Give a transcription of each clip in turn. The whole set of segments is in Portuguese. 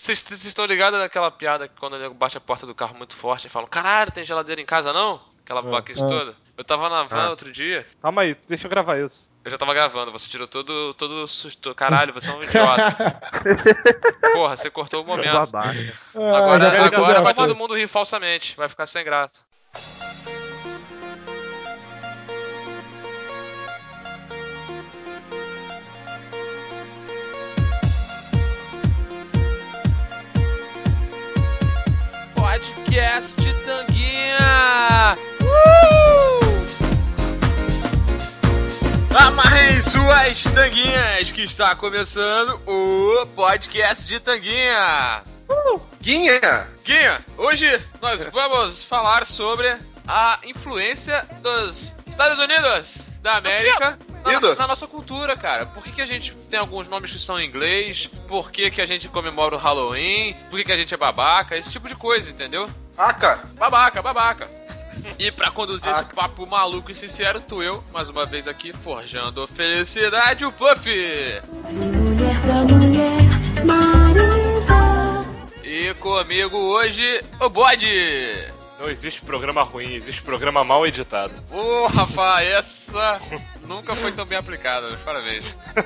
Vocês estão ligados naquela piada que quando o nego bate a porta do carro muito forte e falam: caralho, tem geladeira em casa não? Aquela babaquice toda. Eu tava na van outro dia. Calma aí, deixa eu gravar isso. Eu já tava gravando, você tirou todo o susto. Caralho, você é um idiota. Porra, você cortou o momento. Babaca. Agora vai todo mundo rir falsamente. Vai ficar sem graça. Podcast de Tanguinha! Amarrem suas tanguinhas que está começando o Podcast de Tanguinha! Guinha! Guinha, hoje nós vamos falar sobre a influência dos Estados Unidos da América na nossa cultura, cara. Por que a gente tem alguns nomes que são em inglês? Por que a gente comemora o Halloween? Por que a gente é babaca? Esse tipo de coisa, entendeu? Babaca. E pra conduzir esse papo maluco e sincero, tô eu, mais uma vez aqui, forjando felicidade, o Puff! Mulher pra mulher, Marisa. E comigo hoje, o Bode! Não existe programa ruim, existe programa mal editado. Rapaz, essa nunca foi tão bem aplicada, mas parabéns.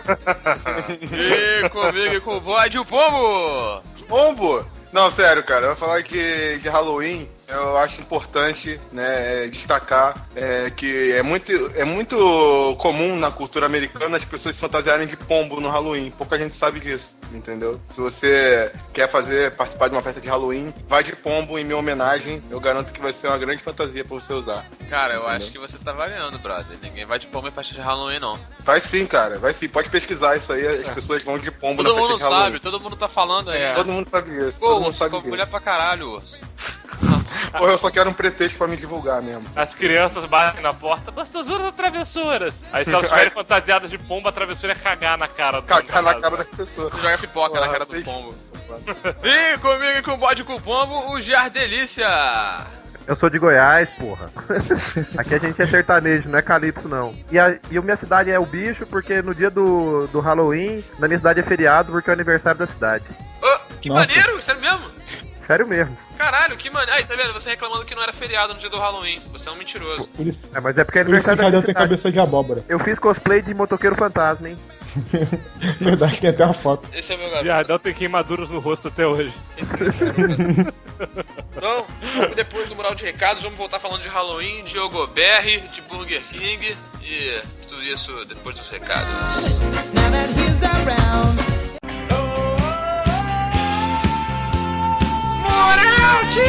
E comigo e com o Bode, o Pombo! Pombo? Não, sério, cara, eu vou falar que de Halloween eu acho importante, né, destacar que é muito comum na cultura americana as pessoas se fantasiarem de pombo no Halloween. Pouca gente sabe disso, entendeu? Se você quer participar de uma festa de Halloween, vai de pombo em minha homenagem. Eu garanto que vai ser uma grande fantasia pra você usar. Cara, eu acho que você tá variando, brother. Ninguém vai de pombo em festa de Halloween, não. Vai sim, cara, vai sim. Pode pesquisar isso aí, as pessoas vão de pombo na festa de Halloween. Todo mundo sabe, todo mundo tá falando aí. Todo mundo sabe isso, Pô, todo mundo sabe urso, mulher pra caralho, urso. Ou eu só quero um pretexto pra me divulgar mesmo. As crianças batem na porta, gostosuras ou travessuras? Aí se elas estiverem fantasiadas de pombo, a travessura é cagar na cara do Cagar na cara da pessoa. Joga pipoca na cara do pombo. E comigo e com o Bode com o Pombo, o Jar Delícia. Eu sou de Goiás, porra. Aqui a gente é sertanejo, não é calypso, não. E a minha cidade é o bicho, porque no dia do Halloween, na minha cidade é feriado, porque é o aniversário da cidade. Que maneiro, sério mesmo? Sério mesmo. Caralho, que maneiro. Aí, tá vendo? Você reclamando que não era feriado no dia do Halloween. Você é um mentiroso. Mas é porque é aniversário da minha tem cidade. cabeça de abóbora. Eu fiz cosplay de motoqueiro fantasma, hein? Verdade, tem até uma foto. Esse é o meu garoto. Jardel tem queimaduras no rosto até hoje. Esse é o meu garoto. Então, depois do mural de recados, vamos voltar falando de Halloween, de Ogoberry, de Burger King e tudo isso depois dos recados. Mural de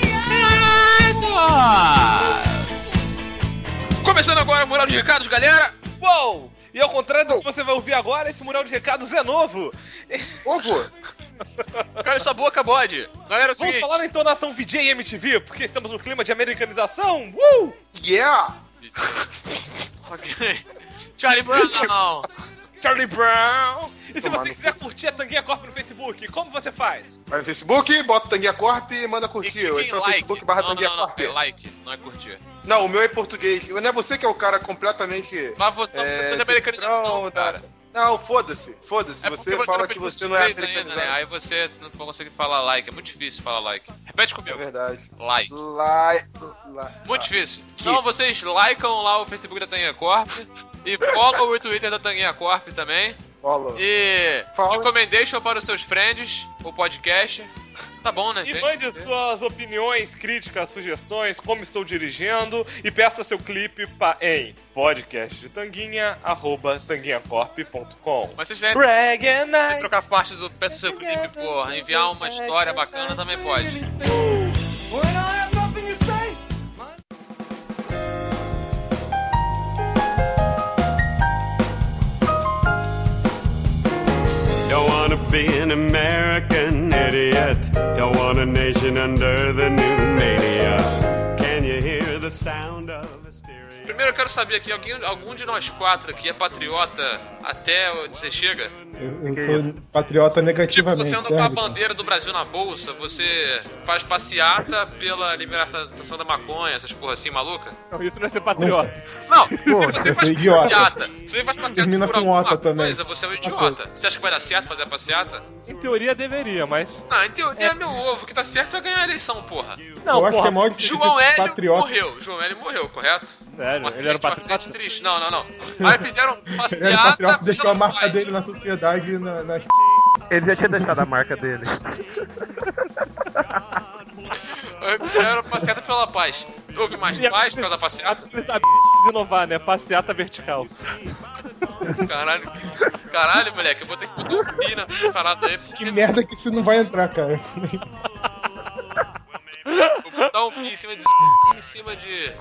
recados! Começando agora o mural de recados, galera! Uou! E ao contrário do que você vai ouvir agora, esse mural de recados é novo! Ovo! Cala essa boca, Bode! Galera, é o Vamos seguinte... falar na entonação VJ MTV, porque estamos no clima de americanização! Yeah! Ok. Charlie Brown! Charlie Brown! E se você quiser curtir a Tanguinha Corp no Facebook, como você faz? Vai no Facebook, bota Tanguinha Corp e manda curtir. Ou então like. Facebook / Tanguinha Corp. É like, não é curtir. Não, o meu é em português. Não é você que é o cara completamente... Mas você tá fazendo americanização, cara. Não, foda-se. É Você fala que você não é americanizado. ainda, né? Aí você não consegue falar like. É muito difícil falar like. Repete comigo. É verdade. Like. Muito difícil. Então vocês likam lá o Facebook da Tanguinha Corp. E follow o Twitter da Tanguinha Corp também. Follow. E recommendation para os seus friends, o podcast. Tá bom, né, E gente? mande suas opiniões, críticas, sugestões, como estou dirigindo, e peça seu clipe em podcastdetanguinha@tanguinhacorp.com. Mas se você Brag Night. trocar parte do peça seu clipe por enviar uma história bacana, também pode. Don't wanna be an American idiot. Don't want a nation under the new mania. Can you hear the sound of Primeiro eu quero saber aqui, algum de nós quatro aqui é patriota até onde você chega? Eu sou patriota negativamente. Tipo, você anda com a bandeira do Brasil na bolsa, você faz passeata pela libertação da maconha, essas porra assim, maluca? Não, isso não é ser patriota. Não, se você faz passeata, se você faz passeata Termina por com alguma ota também. coisa, você é um idiota. Você acha que vai dar certo fazer a passeata? Em teoria deveria, mas... Não, em teoria meu ovo, que tá certo é ganhar a eleição, porra. Não, eu acho que é maior de João Hélio patriota. morreu. João Hélio morreu, correto? Sério, Um ele era acidente patriota? triste. Não. Aí fizeram Ele era passeata. patriota, deixou a pelo marca país. dele na sociedade nas... Ele já tinha deixado a marca dele. Aí fizeram passeata pela paz. Houve mais paz por causa da passeata? Ele tá de inovar, né? Passeata vertical. Caralho, moleque, eu vou ter que botar um pi na parada aí. Que merda que isso não vai entrar, cara. Vou botar um pi em cima de...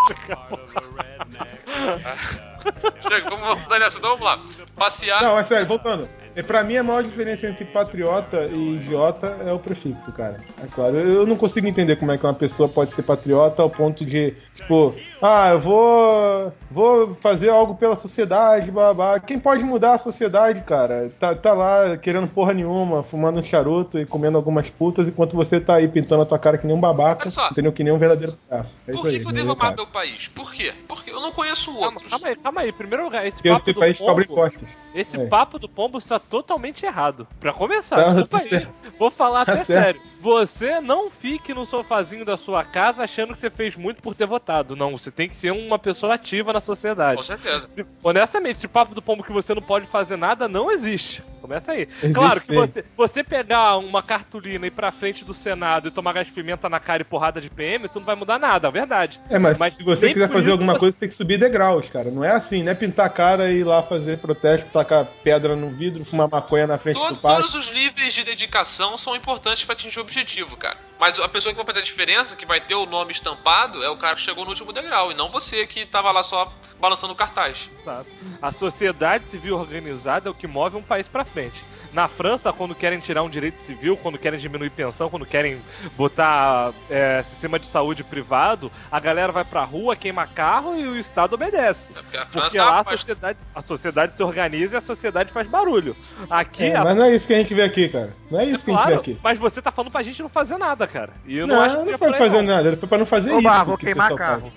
Chega, vamos voltar nessa, então vamos lá. Passear... Não, é sério, voltando. Pra mim, a maior diferença entre patriota e idiota é o prefixo, cara. É claro, eu não consigo entender como é que uma pessoa pode ser patriota ao ponto de, tipo, eu vou fazer algo pela sociedade, babá. Quem pode mudar a sociedade, cara? Tá lá querendo porra nenhuma, fumando um charuto e comendo algumas putas, enquanto você tá aí pintando a tua cara que nem um babaca, entendeu? Que nem um verdadeiro palhaço. É Por que eu devo amar meu país? Por quê? Porque eu não conheço outros. Calma aí. Em primeiro lugar, esse Porque papo o do país cobra pombo... impostos. Esse papo do pombo está totalmente errado. Pra começar, desculpa aí. Certo. Vou falar até Certo. sério. Você não fique no sofazinho da sua casa achando que você fez muito por ter votado. Não, você tem que ser uma pessoa ativa na sociedade. Com certeza. Honestamente, esse papo do pombo que você não pode fazer nada não existe. Começa aí. Existe, claro que sim. você pegar uma cartolina e ir pra frente do Senado e tomar gás de pimenta na cara e porrada de PM, tu não vai mudar nada, é verdade. Mas se você nem quiser por fazer isso alguma você- coisa, tem que subir degraus, cara. Não é assim, não é pintar a cara e ir lá fazer protesto, tacar pedra no vidro, fumar maconha na frente do pátio. Todos os níveis de dedicação são importantes pra atingir o objetivo, cara. Mas a pessoa que vai fazer a diferença, que vai ter o nome estampado, é o cara que chegou no último degrau, e não você que tava lá só balançando o cartaz. Exato. A sociedade civil organizada é o que move um país pra frente. Na França, quando querem tirar um direito civil, quando querem diminuir pensão, quando querem botar sistema de saúde privado, a galera vai pra rua, queima carro e o Estado obedece. Porque a Porque França lá é a sociedade se organiza e a sociedade faz barulho. Aqui, Mas não é isso que a gente vê aqui, cara. Não é isso que a gente vê claro, aqui. mas você tá falando pra gente não fazer nada, cara. E eu não acho que Não é foi por aí, fazer não. nada, ele foi pra não fazer Oba, isso. vou que o queimar pessoal carro.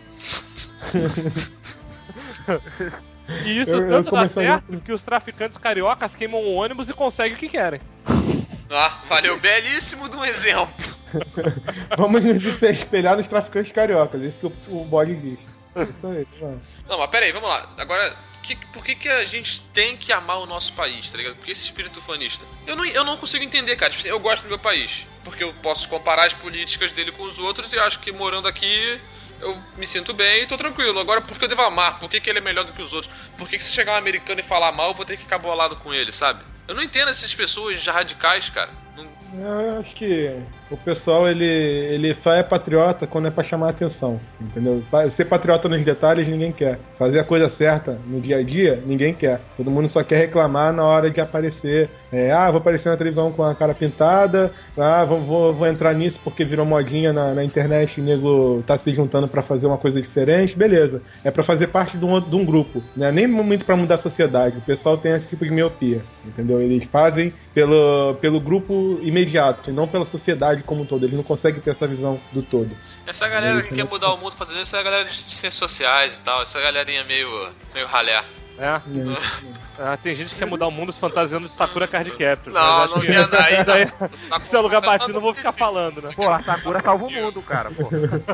E isso Eu tanto dá começaria certo que os traficantes cariocas queimam um ônibus e conseguem o que querem. Valeu, belíssimo de um exemplo. Vamos nos espelhar nos traficantes cariocas, isso que o bode diz. Isso aí, mano. Não, mas peraí, vamos lá. Agora, por que a gente tem que amar o nosso país, tá ligado? Por que esse espírito fanista? Eu não consigo entender, cara. Tipo assim, eu gosto do meu país, porque eu posso comparar as políticas dele com os outros e eu acho que morando aqui eu me sinto bem e tô tranquilo. Agora, por que eu devo amar? Por que ele é melhor do que os outros? Por que se chegar um americano e falar mal, eu vou ter que ficar bolado com ele, sabe? Eu não entendo essas pessoas radicais, cara. Eu acho que o pessoal, ele só é patriota quando é pra chamar atenção, entendeu? Ser patriota nos detalhes, ninguém quer. Fazer a coisa certa no dia a dia, ninguém quer. Todo mundo só quer reclamar na hora de aparecer. Vou aparecer na televisão com a cara pintada, vou entrar nisso porque virou modinha na internet e o nego tá se juntando pra fazer uma coisa diferente, beleza. É pra fazer parte de um grupo, né? Nem muito pra mudar a sociedade. O pessoal tem esse tipo de miopia, entendeu? Eles fazem pelo grupo imediato e não pela sociedade como um todo. Eles não conseguem ter essa visão do todo. Essa galera que quer mudar o mundo fazendo isso é a galera de ciências sociais e tal. Essa galerinha meio ralé. Tem gente que quer mudar o mundo se fantasiando de Sakura Card Capture. Não quer daí. Se é lugar batido, não vou ficar falando, né? Pô, a Sakura salva o mundo, cara, pô.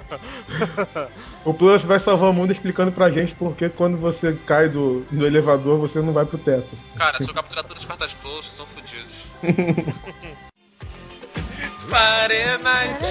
O Plus vai salvar o mundo explicando pra gente porque quando você cai do elevador, você não vai pro teto. Cara, se eu capturar todos os cartazes close, estão fodidos. Fahrenheit.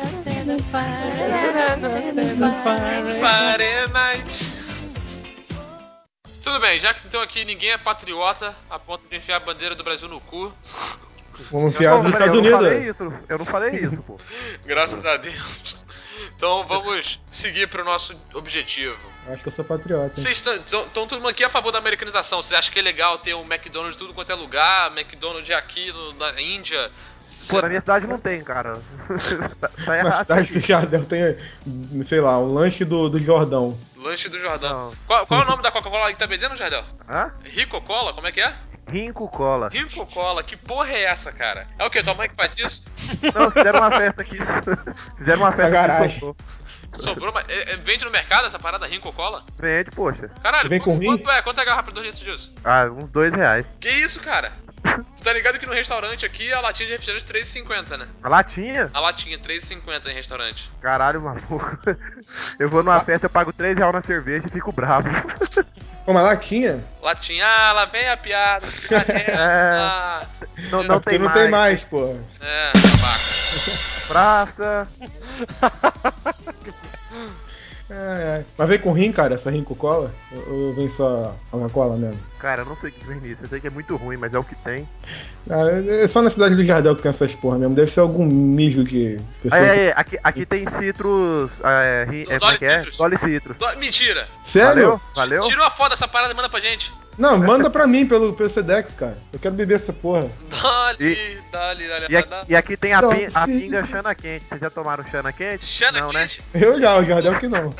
Tudo bem, já que então aqui ninguém é patriota a ponto de enfiar a bandeira do Brasil no cu. Vamos enfiar nos Estados Unidos. Eu não falei isso, pô. Graças a Deus. Então vamos seguir pro nosso objetivo. Acho que eu sou patriota. Vocês estão todo mundo aqui a favor da americanização. Você acha que é legal ter um McDonald's tudo quanto é lugar? McDonald's aqui na Índia? Pô, na minha cidade não tem, cara. Tá Na errado. cidade do Jardel tem, sei lá, um lanche do Jordão. Lanche do Jordão. Não. Qual é o nome da Coca-Cola que tá vendendo, Jardel? Hã? Rico Cola? Como é que é? Rinco Cola. Rinco Cola, que porra é essa, cara? É o quê? Tua mãe que faz isso? Não, fizeram uma festa aqui. Fizeram uma festa garagem. aqui. Sobrou, mas vende no mercado essa parada Rinco Cola? Vende, poxa. Caralho, Vem com rim? quanto é a garrafa de 2 litros disso? Ah, uns R$2. Que isso, cara? Tu tá ligado que no restaurante aqui a latinha de refrigerante é R$3,50, né? A latinha? A latinha, R$3,50 em restaurante. Caralho, maluco. Eu vou numa festa, eu pago R$3 na cerveja e fico bravo. Uma latinha? Latinha, lá vem a piada. Não tem não mais. tem mais, porra. É, babaca. Praça. Mas vem com rim, cara, essa Rinco Cola? Ou vem só uma cola mesmo? Cara, eu não sei o que vem nisso. Eu sei que é muito ruim, mas é o que tem. É só na cidade do Jardel que tem essas porra mesmo. Deve ser algum mijo que pessoa... Aqui tem Citrus. Dolly Citrus. Dolly Citrus. Mentira. Sério? Valeu? Tira uma foto dessa parada e manda pra gente. Não, manda pra mim pelo Sedex, cara. Eu quero beber essa porra. Dali. E aqui tem a Dolly pinga Xana Quente. Vocês já tomaram Xana Quente? Xana não, quente? né? Eu já, o Jardel que não.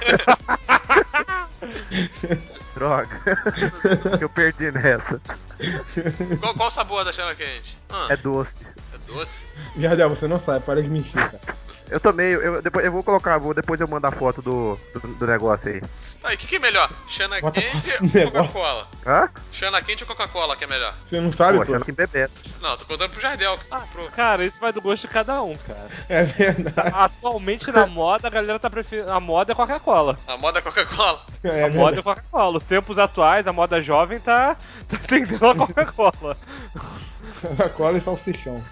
Droga. Eu perdi nessa. Qual o sabor da Xana quente? É doce. É doce? Jardel, você não sabe, para de mentir, cara. Eu tomei, depois eu vou colocar, depois eu mando a foto do negócio aí. Tá, e o que é melhor? Xana Bota quente foto ou do negócio. Coca-Cola? Hã? Xana quente ou Coca-Cola que é melhor? Você não sabe, Pô, pô? Xana Quente Bebeto. Não, tô contando pro Jardel. Cara, isso vai do gosto de cada um, cara. É verdade. Atualmente na moda, a galera tá preferindo. A moda é Coca-Cola. A moda é Coca-Cola. É A moda é Coca-Cola. Os tempos atuais, a moda jovem tá tendendo a Coca-Cola. Coca-Cola e salsichão.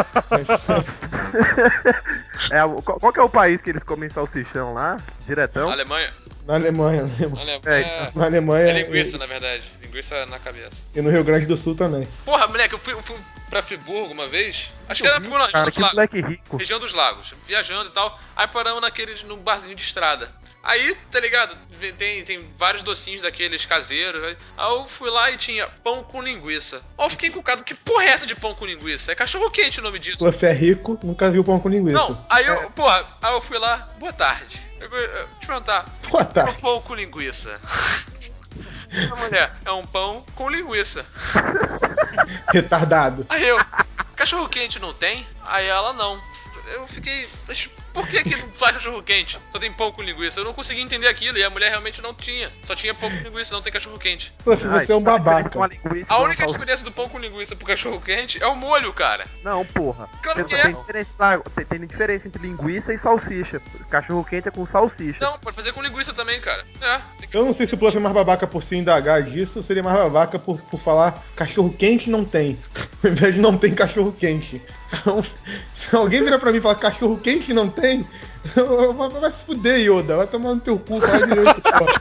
Qual que é o país que eles comem salsichão lá? Diretão? Alemanha. Na Alemanha. Na Alemanha. É linguiça, na verdade. Linguiça na cabeça. E no Rio Grande do Sul também. Porra, moleque, eu fui pra Friburgo uma vez. Acho que era Friburgo, não, Cara, região dos que lagos. moleque rico. Região dos lagos. Viajando e tal. Aí paramos num barzinho de estrada. Aí, tá ligado? Tem vários docinhos daqueles caseiros. Aí eu fui lá e tinha pão com linguiça. Aí eu fiquei encucado. Que porra é essa de pão com linguiça? É cachorro quente o nome disso. Você é rico, nunca viu pão com linguiça. Não, aí eu fui lá. Boa tarde. Deixa eu te perguntar. Boa tarde. É um pão com linguiça. A mulher, é um pão com linguiça. Retardado. Aí eu, cachorro quente não tem? Aí ela, não. Eu fiquei, mas por que não faz cachorro quente? Só tem pão com linguiça. Eu não consegui entender aquilo e a mulher realmente não tinha. Só tinha pão com linguiça, não tem cachorro quente. Poxa, você é um babaca. A única diferença do pão com linguiça pro cachorro quente é o molho, cara. Não, porra. Claro que Tem diferença entre linguiça e salsicha. Cachorro quente é com salsicha. Não, pode fazer com linguiça também, cara. Tem que... Eu não sei se o Bluff é mais babaca por se indagar disso ou seria mais babaca por falar cachorro quente não tem. Ao invés de não tem cachorro quente. Então, se alguém virar pra mim e falar cachorro quente não tem, vai se fuder, Yoda. Vai tomar no teu cu, fala direito,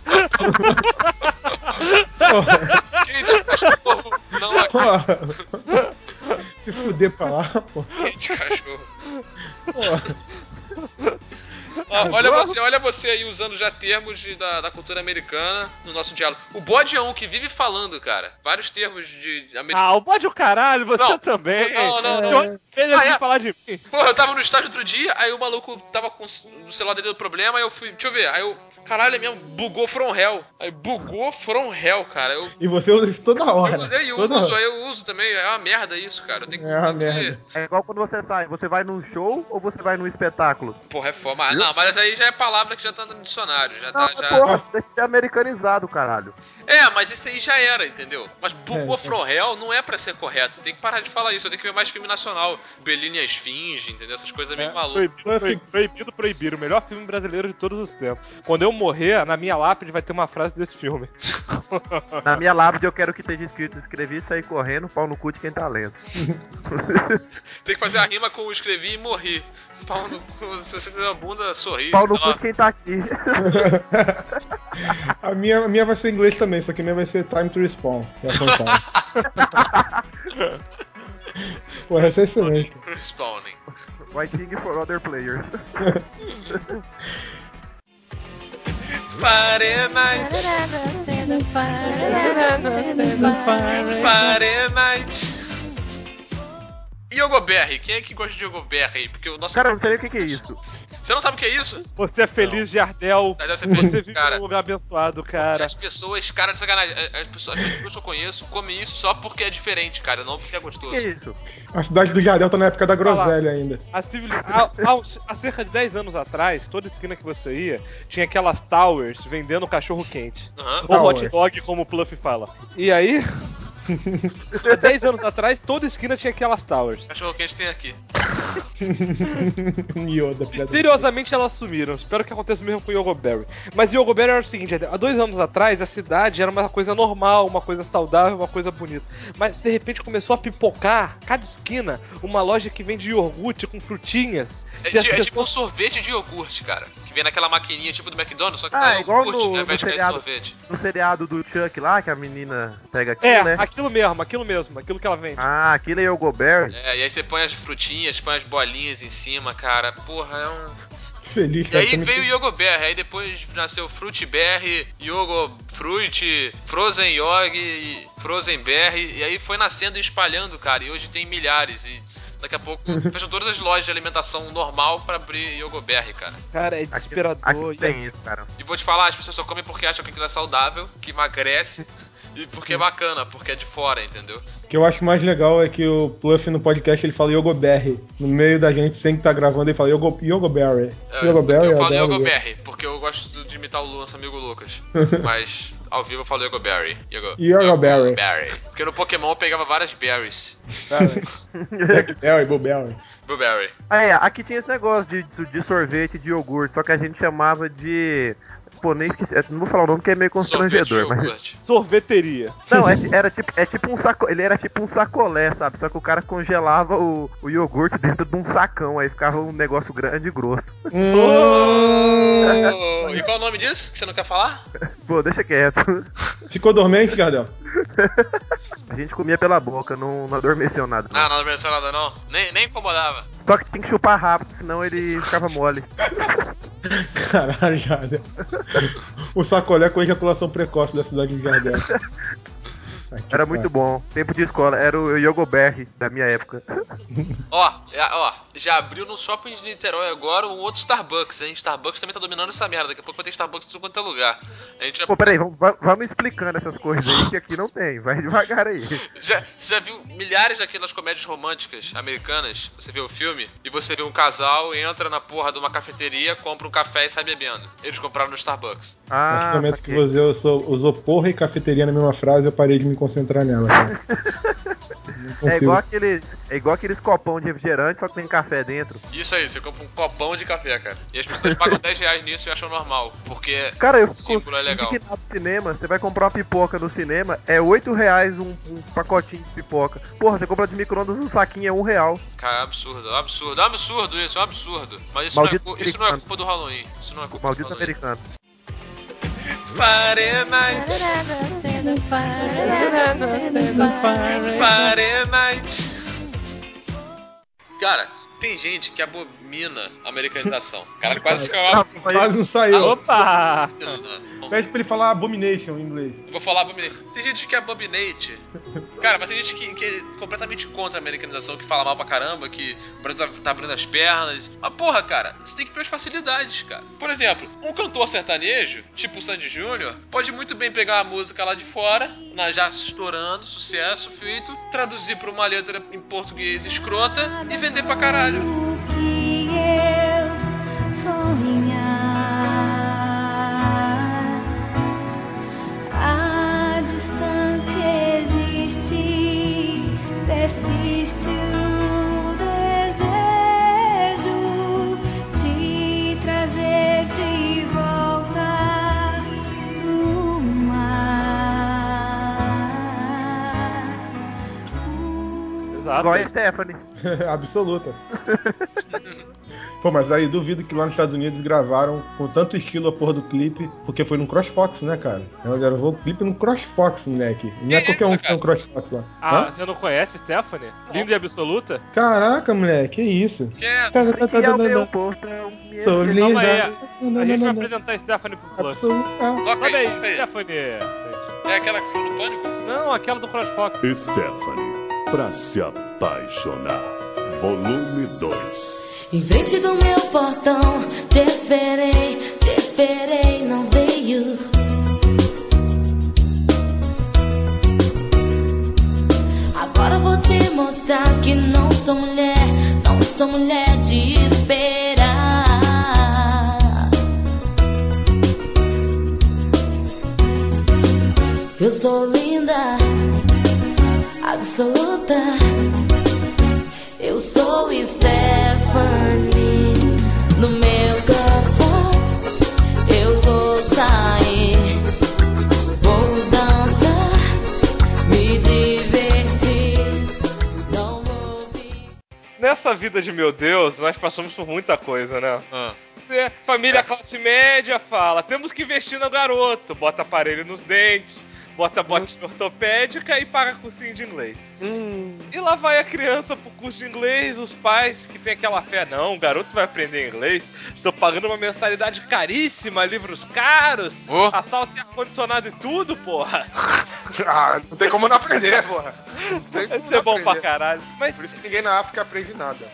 porra. Quente, cachorro, não aqui. Porra. Se fuder pra lá, porra. Quente, cachorro. Porra. Olha você aí usando já termos da cultura americana no nosso diálogo. O bode é um que vive falando, cara. Vários termos de americano. O bode é o caralho, você Não. também. Não. Ele assim falar de mim. Porra, eu tava no estágio outro dia, aí o maluco tava com o celular dele do problema, aí eu fui, deixa eu ver, aí eu, caralho, é mesmo, bugou from hell. Aí bugou from hell, cara. E você usa isso toda hora. Eu uso também, é uma merda isso, cara. É uma merda. É igual quando você sai, você vai num show ou você vai num espetáculo? Porra, é foda. Não, mas aí já é palavra que já tá no dicionário, já Não, tá, já... Porra, isso deve ser americanizado, caralho. É, mas isso aí já era, entendeu? Mas bugou from hell não é pra ser correto. Tem que parar de falar isso, eu tenho que ver mais filme nacional. Bellini e a Esfinge, entendeu? Essas coisas meio malucas. Proibido. O melhor filme brasileiro de todos os tempos. Quando eu morrer, na minha lápide vai ter uma frase desse filme. Na minha lápide eu quero que esteja escrito: escrevi, saí correndo, pau no cu de quem tá lendo. Tem que fazer a rima com escrevi e morri. Pau no cu, se você der a bunda, sorri. Pau no cu de quem tá aqui. A minha vai ser em inglês também, só que a minha vai ser Time to Respawn. Pô, essa é excelente. Respawning. Waiting for other players. Fahrenheit. Fahrenheit. Yogoberry, quem é que gosta de Yogoberry? Porque o nosso... Cara, eu não sei nem o que é isso. Você não sabe o que é isso? Você é feliz, Jardel. Você é feliz, Você vive cara. num lugar abençoado, cara. As pessoas, cara, de sacanagem, as pessoas que eu conheço comem isso só porque é diferente, cara, não porque é O gostoso. que é isso? A cidade do Jardel tá na época da groselha ainda. Há cerca de 10 anos atrás, toda esquina que você ia, tinha aquelas towers vendendo cachorro quente. Uhum. Ou hot dog, como o Pluff fala. E aí... Há 10 anos atrás, toda esquina tinha aquelas towers. Cachorro quente tem aqui. Yoda, Misteriosamente elas sumiram. Espero que aconteça mesmo com o Yogoberry. Mas o Yogoberry era o seguinte: há 2 anos atrás a cidade era uma coisa normal, uma coisa saudável, uma coisa bonita. Mas de repente começou a pipocar, cada esquina, uma loja que vende iogurte com frutinhas. É tipo um sorvete de iogurte, cara. Que vem naquela maquininha tipo do McDonald's, só que você dá igual iogurte ao no invés de cair seriado, sorvete. no seriado do Chuck lá, que a menina pega aquilo, né? Aquilo mesmo, aquilo que ela vende. Ah, aquilo é Yogoberry? E aí você põe as frutinhas, põe as bolinhas em cima, cara. Porra, é um... Feliz, E aí veio o Yogoberry, aí depois nasceu Fruitberry, Yogofruit, Frozen Yogi, Frozen Berry, e aí foi nascendo e espalhando, cara, e hoje tem milhares, e daqui a pouco fecham todas as lojas de alimentação normal pra abrir Yogoberry, cara. Cara, é desesperador. Aqui tem isso, cara. E vou te falar, as pessoas só comem porque acham que aquilo é saudável, que emagrece, e porque é bacana, porque é de fora, entendeu? O que eu acho mais legal é que o Pluff no podcast ele fala Yogoberry. No meio da gente, sem que tá gravando, ele fala Yogoberry. Eu falo Yogoberry, porque eu gosto de imitar o nosso amigo Lucas. Mas ao vivo eu falo Yogoberry. Yogoberry. Porque no Pokémon eu pegava várias berries. Blueberry. Aqui tinha esse negócio de sorvete de iogurte, só que a gente chamava de... Pô, nem esqueci. Não vou falar o nome porque é meio constrangedor, mas... Sorveteria. Não, é tipo um saco. Ele era tipo um sacolé, sabe? Só que o cara congelava o iogurte dentro de um sacão, aí ficava um negócio grande e grosso. E qual é o nome disso que você não quer falar? Pô, deixa quieto. Ficou dormente, Jardel? A gente comia pela boca, não adormeceu nada. Não adormeceu nada não. Nem incomodava. Só que tinha que chupar rápido, senão ele ficava mole. Caralho, Jardel. O sacolé com ejaculação precoce da cidade de Jardel. Era muito bom. Tempo de escola. Era o Yogoberry da minha época. Ó, já abriu no shopping de Niterói agora um outro Starbucks, hein? Starbucks também tá dominando essa merda. Daqui a pouco vai ter Starbucks em tudo quanto é lugar. A gente Pô, peraí, vamos explicando essas coisas aí, que aqui não tem. Vai devagar aí. Você já viu milhares daquelas comédias românticas americanas? Você vê o filme e você vê um casal, entra na porra de uma cafeteria, compra um café e sai bebendo. Eles compraram no Starbucks. A partir do momento que você usou porra e cafeteria na mesma frase, eu parei de me concentrar nela. É igual aqueles copão de refrigerante, só que tem café dentro. Isso aí, você compra um copão de café, cara. E as pessoas pagam R$10 nisso e acham normal, porque cara, o símbolo é legal. No cinema, você vai comprar uma pipoca no cinema, é R$8 um pacotinho de pipoca. Porra, você compra de micro-ondas um saquinho, é R$1. Cara, é absurdo. É um absurdo isso. Mas isso não é culpa do Halloween. Isso não é culpa Maldito do Halloween. americano. Fahrenheit. Cara, tem gente que abomina a americanização. Cara, quase que quase não saiu. Opa! Pede pra ele falar abomination em inglês. Vou falar abominate. Tem gente que abominate. Cara, mas tem gente que é completamente contra a americanização, que fala mal pra caramba, que o Brasil tá abrindo as pernas. Mas porra, cara, você tem que ver as facilidades, cara. Por exemplo, um cantor sertanejo, tipo o Sandy Júnior, pode muito bem pegar a música lá de fora, já estourando, sucesso feito, traduzir pra uma letra em português escrota e vender pra caralho. O que eu sonhar, a distância existe, persiste o desejo de trazer de volta do mar. Exato. Igual a Stephanie. Absoluta. Pô, mas aí duvido que lá nos Estados Unidos gravaram com tanto estilo a porra do clipe, porque foi no CrossFox, né, cara? Ela gravou o clipe no CrossFox, moleque. Não é qualquer um que tem um CrossFox lá. Ah, você não conhece Stephanie? Linda e absoluta? Caraca, moleque, que isso? Que é? Que é o meu portão. Sou Calma aí, linda. a gente vai apresentar a Stephanie pro Plus. Absoluta. Toca Olha aí, aí, toca aí. Stephanie. É aquela que foi no Pânico? Não, aquela do CrossFox. Stephanie, pra se apaixonar. volume 2. Em frente do meu portão, te esperei, não veio. Agora vou te mostrar que não sou mulher de esperar. Eu sou linda, absoluta. Eu sou Stephanie. No meu Crossbox eu vou sair, vou dançar, me divertir, não vou vir. Nessa vida de meu Deus, nós passamos por muita coisa, né? Você, família classe média, fala, temos que investir no garoto, bota aparelho nos dentes, bota botinha ortopédica e paga cursinho de inglês. E lá vai a criança pro curso de inglês, os pais que tem aquela fé, não, o garoto vai aprender inglês, tô pagando uma mensalidade caríssima, livros caros, assalto e ar-condicionado e tudo, porra. Não tem como não aprender, porra. Isso é bom pra caralho. Mas... Por isso que ninguém na África aprende nada.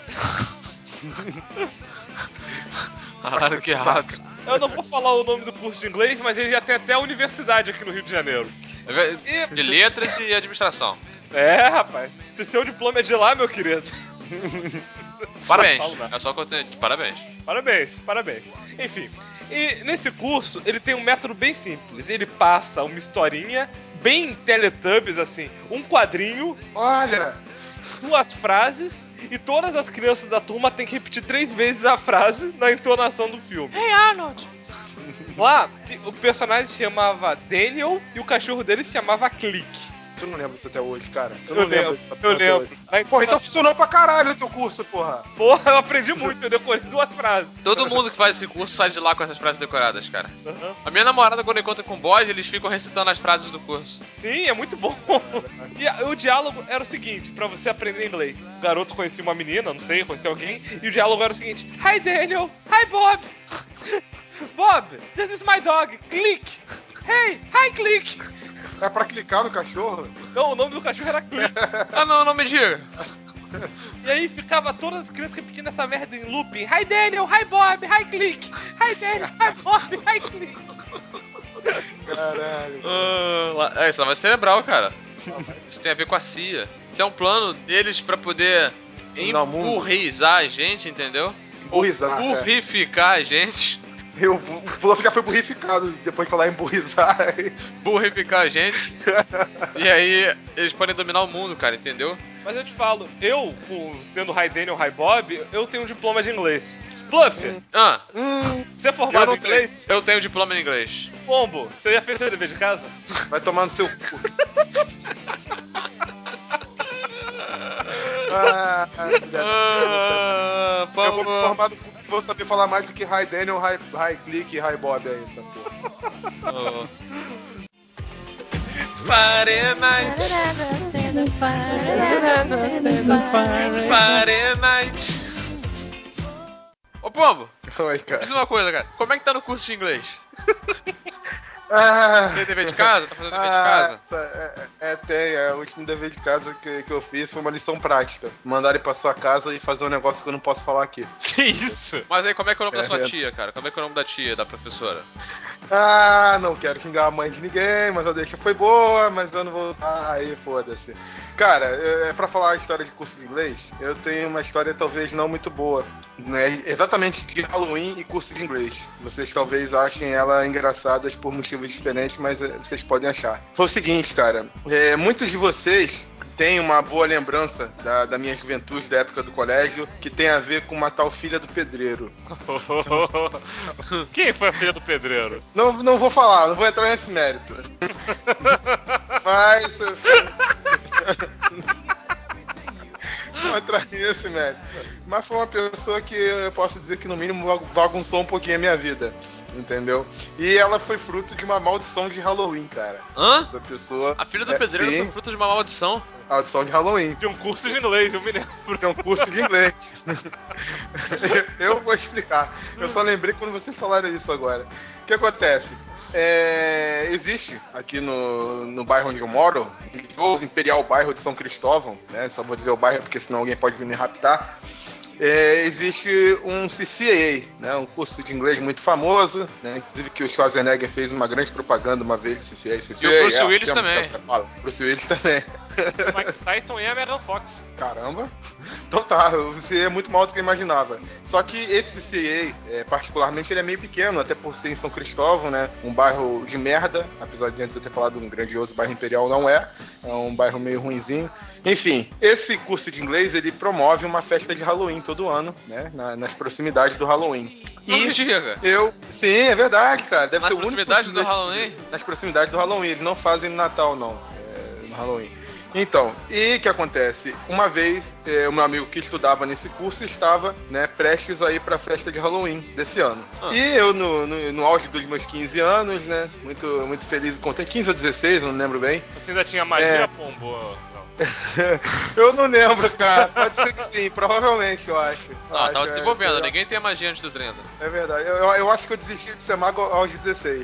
Caralho, que errado. Eu não vou falar o nome do curso de inglês, mas ele já tem até a universidade aqui no Rio de Janeiro. De letras e administração. É, rapaz. Se o seu diploma é de lá, meu querido. Parabéns. É só que eu tenho. Parabéns. Parabéns. Enfim. E nesse curso, ele tem um método bem simples. Ele passa uma historinha bem Teletubbies, assim. Um quadrinho. Olha! 2 frases. E todas as crianças da turma têm que repetir 3 vezes a frase na entonação do filme. Hey, Arnold! Lá, o personagem se chamava Daniel e o cachorro dele se chamava Click. Tu não lembra disso até hoje, cara? Eu lembro. Porra, então funcionou pra caralho o teu curso, porra. Porra, eu aprendi muito, eu decorei 2 frases. Todo mundo que faz esse curso sai de lá com essas frases decoradas, cara. A minha namorada, quando encontra com o bode, eles ficam recitando as frases do curso. Sim, é muito bom. E o diálogo era o seguinte, pra você aprender inglês. O garoto conhecia uma menina, não sei, conhecia alguém, e o diálogo era o seguinte: Hi Daniel, hi Bob. Bob, this is my dog, Click. Hey, hi Click. É pra clicar no cachorro? Não, o nome do cachorro era Click. Não me diga. E aí ficava todas as crianças repetindo essa merda em looping. Hi Daniel, hi Bob, hi Click. Hi Daniel, hi Bob, hi Click. Caralho. Isso vai cerebral, cara. Isso tem a ver com a CIA. Isso é um plano deles pra poder emburrizar a gente, entendeu? Burrificar a gente. O Fluff já foi burrificado depois de falar em burrizar. Burrificar a gente. E aí eles podem dominar o mundo, cara, entendeu? Mas eu te falo, eu, sendo Hi Daniel, Hi Bob, eu tenho um diploma de inglês. Bluff! Você é formado em inglês? Eu tenho diploma em inglês. Pombo, você já fez seu dever de casa? Vai tomar no seu cu. Eu vou me formar no curso e vou saber falar mais do que Hi Daniel, Hi Click e Hi Bob aí, essa porra. Fahrenheit. Ô Pombo, Oi, cara. diz uma coisa, cara. Como é que tá no curso de inglês? Tem dever de casa? Tá fazendo dever de casa? Tem. O último dever de casa que eu fiz foi uma lição prática. Mandarem pra sua casa e fazer um negócio que eu não posso falar aqui. Que isso? Mas aí como é que é o nome da sua tia, cara? Como é que é o nome da tia, da professora? Não quero xingar a mãe de ninguém, mas a deixa foi boa, mas eu não vou... Aí, foda-se. Cara, pra falar a história de curso de inglês, eu tenho uma história talvez não muito boa, né? Exatamente de Halloween e curso de inglês. Vocês talvez achem ela engraçadas por motivos diferentes, mas vocês podem achar. Foi o seguinte, cara, muitos de vocês têm uma boa lembrança da minha juventude, da época do colégio, que tem a ver com uma tal filha do pedreiro. Quem foi a filha do pedreiro? Não vou falar, não vou entrar nesse mérito. Mas... Não vou entrar nesse mérito. Mas foi uma pessoa que eu posso dizer que no mínimo bagunçou um pouquinho a minha vida. Entendeu? E ela foi fruto de uma maldição de Halloween, cara. Hã? Essa pessoa... A filha do pedreiro foi fruto de uma maldição? Audição de Halloween. De um curso de inglês, eu me lembro. De um curso de inglês. Eu vou explicar. Eu só lembrei quando vocês falaram isso agora. O que acontece? Existe aqui no bairro onde eu moro, o Imperial Bairro de São Cristóvão, né? Só vou dizer o bairro porque senão alguém pode vir me raptar. Existe um CCAA, né, um curso de inglês muito famoso, né, inclusive que o Schwarzenegger fez uma grande propaganda uma vez do CCAA. E o Bruce Willis também. Bruce Willis também. O Mike Tyson e a Megan Fox. Caramba. Então tá, o CCAA é muito maior do que eu imaginava. Só que esse CCAA, particularmente, ele é meio pequeno, até por ser em São Cristóvão, né, um bairro de merda, apesar de antes eu ter falado um grandioso bairro imperial, não é um bairro meio ruinzinho. Enfim, esse curso de inglês, ele promove uma festa de Halloween todo ano, né? Nas proximidades do Halloween. Sim, é verdade, cara. Deve nas ser o proximidades do Halloween? Nas proximidades do Halloween. Eles não fazem no Natal, não. No Halloween. Então, e o que acontece? Uma vez, o meu amigo que estudava nesse curso estava, né, prestes a ir pra festa de Halloween desse ano. E eu, no auge dos meus 15 anos, né, muito, muito feliz e contente, 15 ou 16, não lembro bem. Você ainda tinha magia, pombo? Eu não lembro, cara. Pode ser que sim, provavelmente, eu acho. Não, tava desenvolvendo, ninguém tem magia antes do 30. É verdade, eu acho que eu desisti de ser mago aos 16.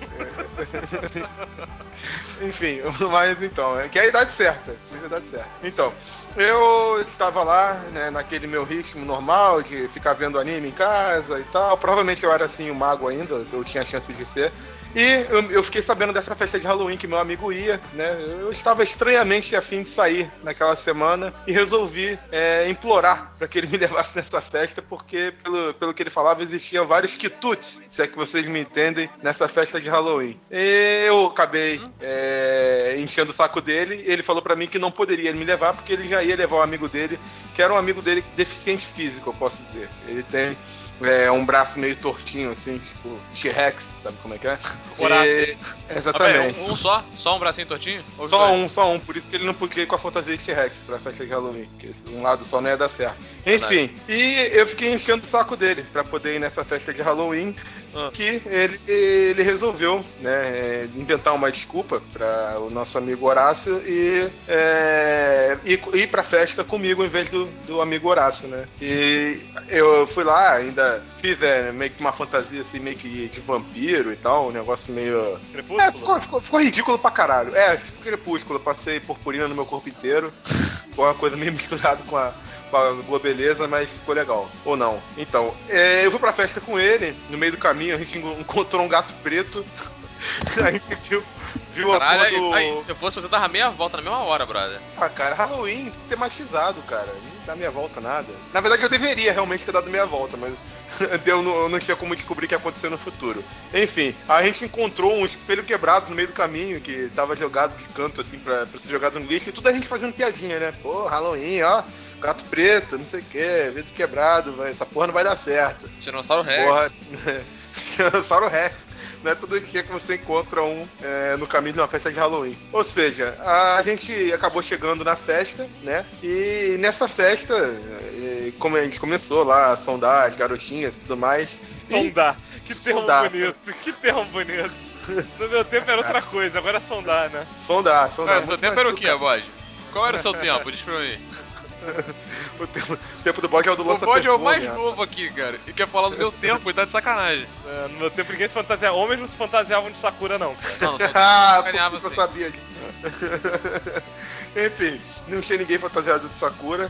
Enfim, mas então, que é a idade certa. Então, eu estava lá, né, naquele meu ritmo normal de ficar vendo anime em casa e tal. Provavelmente eu era assim, um mago ainda, eu tinha chance de ser. E eu fiquei sabendo dessa festa de Halloween que meu amigo ia, né? Eu estava estranhamente a fim de sair naquela semana e resolvi implorar para que ele me levasse nessa festa, porque, pelo que ele falava, existiam vários quitutes, se é que vocês me entendem, nessa festa de Halloween. Eu acabei enchendo o saco dele, e ele falou para mim que não poderia me levar, porque ele já ia levar um amigo dele, que era um amigo dele deficiente físico, eu posso dizer. Ele tem um braço meio tortinho, assim, tipo T-Rex, sabe como é que é? Exatamente. Um só? Só um bracinho tortinho? Só um, por isso que ele não podia ir com a fantasia de T-Rex pra festa de Halloween, porque um lado só não ia dar certo. Enfim, e eu fiquei enchendo o saco dele pra poder ir nessa festa de Halloween, que ele resolveu, né, inventar uma desculpa pra o nosso amigo Horácio e ir pra festa comigo em vez do amigo Horácio, né? E eu fui lá, ainda fiz meio que uma fantasia assim, meio que de vampiro e tal, um negócio meio... Crepúsculo? Ficou ridículo pra caralho. Tipo Crepúsculo, passei purpurina no meu corpo inteiro, ficou uma coisa meio misturada com a boa beleza, mas ficou legal. Ou não. Então, eu fui pra festa com ele, no meio do caminho a gente encontrou um gato preto, a gente viu caralho, aí, se eu fosse você dava meia volta na mesma hora, brother. Cara, Halloween tematizado, cara. Não dá meia volta nada. Na verdade, eu deveria realmente ter dado meia volta, mas eu não tinha como descobrir o que ia acontecer no futuro. Enfim, a gente encontrou um espelho quebrado no meio do caminho, que tava jogado de canto, assim, pra ser jogado no lixo, e tudo a gente fazendo piadinha, né? Pô, Halloween, ó, gato preto, não sei o que, vidro quebrado, essa porra não vai dar certo. Dinossauro Rex. Porra, Dinossauro Rex. Não é todo dia que você encontra no caminho de uma festa de Halloween. Ou seja, a gente acabou chegando na festa, né? E nessa festa, como a gente começou lá a sondar as garotinhas e tudo mais. Sondar. Que termo bonito. No meu tempo era outra coisa, agora é sondar, né? Sondar. No seu tempo era o quê, Bode? Qual era o seu tempo? Diz pra mim. O tempo do bode é o do lança-perfume. O bode é o mais novo aqui, cara. E quer falar do meu tempo e tá de sacanagem. No meu tempo ninguém se fantasiava. Homens não se fantasiavam de Sakura, não, cara. Não, só porque eu sabia disso. Enfim, não tinha ninguém fantasiado de Sakura.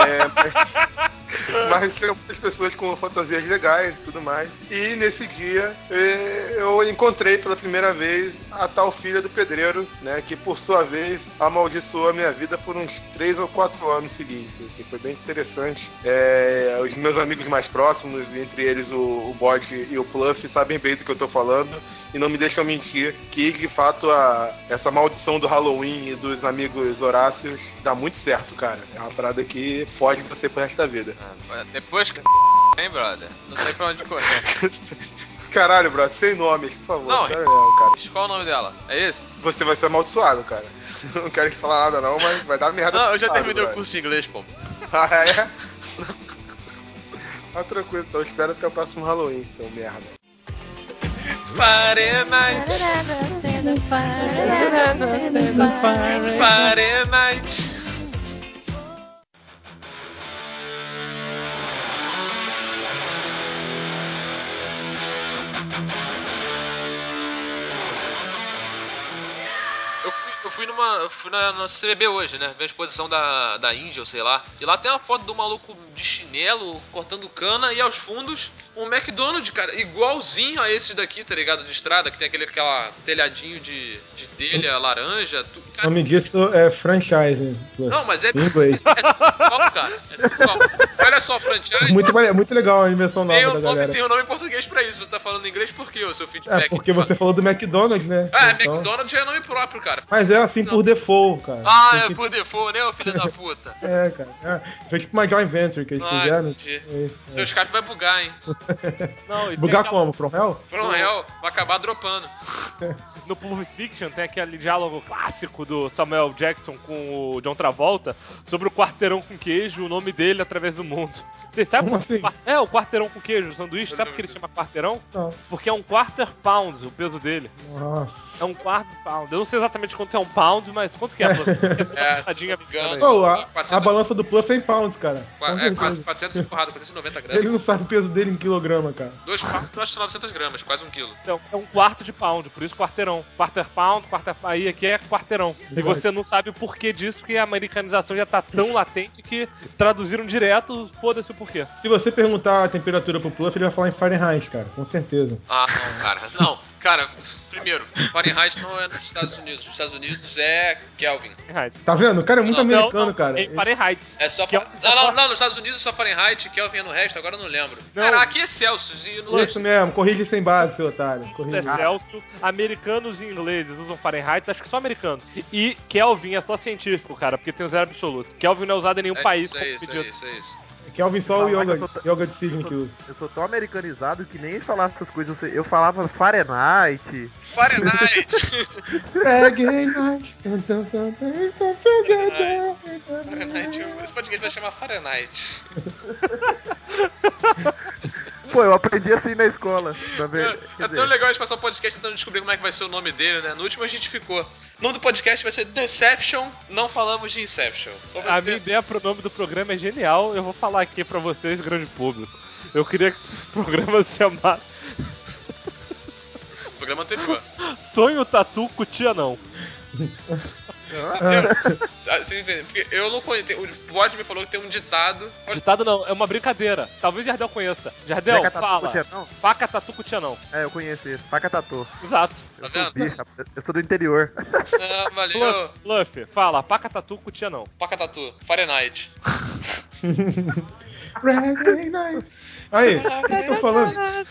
Mas tinha muitas pessoas com fantasias legais e tudo mais. E nesse dia eu encontrei pela primeira vez a tal filha do pedreiro, né? Que por sua vez amaldiçoou a minha vida por uns 3 ou 4 anos seguintes. Assim, foi bem interessante. Os meus amigos mais próximos, entre eles o Bode e o Pluff, sabem bem do que eu tô falando e não me deixam mentir que de fato essa maldição do Halloween e dos amigos Horácios dá muito certo, cara. É uma parada que fode você pro resto da vida. Depois que hein, brother? Não tem pra onde correr. Caralho, brother, sem nomes, por favor. Não, sério mesmo, cara. Qual é o nome dela? É esse? Você vai ser amaldiçoado, cara. Não quero te falar nada não, mas vai dar merda. Não, eu já terminei o curso de inglês, pô. Ah, é? Tá tranquilo, então espera até o próximo Halloween, seu merda. Fahrenheit. fui na CBB hoje, né? Vi a exposição da Índia, ou sei lá. E lá tem uma foto do maluco de chinelo, cortando cana, e aos fundos, um McDonald's, cara, igualzinho a esses daqui, tá ligado? De estrada, que tem aquela telhadinho de telha laranja. O nome disso é franchise. Não, mas é em inglês. É igual, cara. É igual. Olha só, franchise. Muito legal a invenção nova da galera. Tem um nome em português pra isso. Você tá falando inglês por quê, o seu feedback? É, porque você falou do McDonald's, né? Então... McDonald's já é nome próprio, cara. Mas é assim por default, cara. É por default, né, ô filho da puta? Cara. Foi tipo uma joint venture que eles fizeram. Seu Skype vai bugar, hein? Não, bugar como? From Hell? From Hell, vai acabar dropando. No Pulp Fiction tem aquele diálogo clássico do Samuel Jackson com o John Travolta sobre o quarteirão com queijo, o nome dele através do mundo. Vocês sabem como assim? É, o quarteirão com queijo, o sanduíche, sabe por que ele chama quarteirão? Não. Porque é um quarter pound o peso dele. Nossa. É um quarto pound. Eu não sei exatamente quanto é um pound, mas quanto que é? Se não me engano, a balança do Puff é em pounds, cara. 400 porrada, 490 gramas. Ele não sabe o peso dele em quilograma, cara. 2 pounds, eu acho 900 gramas, quase 1 quilo. Então, é um quarto de pound, por isso quarteirão. Quarter pound, aí aqui é quarteirão. E você não sabe o porquê disso, porque a americanização já tá tão latente que traduziram direto, foda-se o porquê. Se você perguntar a temperatura pro Puff, ele vai falar em Fahrenheit, cara, com certeza. Não, cara, não. Cara, primeiro, Fahrenheit não é nos Estados Unidos. Nos Estados Unidos é Kelvin. Tá vendo? O cara é muito americano, cara. É Fahrenheit. É só Não, nos Estados Unidos é só Fahrenheit, Kelvin é no resto, agora eu não lembro. Cara, aqui é Celsius e no Isso mesmo, corrige sem base, seu otário. É Celsius, americanos e ingleses usam Fahrenheit, acho que só americanos. E Kelvin é só científico, cara, porque tem o zero absoluto. Kelvin não é usado em nenhum país. Isso. Kelvin só o yoga de Sydney que usa. Eu tô tão americanizado que nem falar essas coisas. Eu falava Fahrenheit. Fahrenheit! Esse podcast vai chamar Fahrenheit. Pô, eu aprendi assim na escola. É tão legal a gente passar o podcast tentando descobrir como é que vai ser o nome dele, né? No último a gente ficou. O nome do podcast vai ser Deception, não falamos de Inception. A minha ideia pro nome do programa é genial, eu vou falar aqui pra vocês, grande público. Eu queria que esse programa se chamasse... Programa anterior. Sonho Tatu Cutia Não. Vocês entendem? Porque eu não conheço. O Bode me falou que tem um ditado. Ditado não, é uma brincadeira. Talvez o Jardel conheça. Jardel, fala. Faca Tatu Cutia Não. É, eu conheço isso. Faca Tatu. Exato. Tá vendo? Eu sou do interior. Valeu. Bluff, fala. Paca Tatu Cutia Não. Paca Tatu. Fahrenheit. Reggae Night. Aí, o que eu tô falando?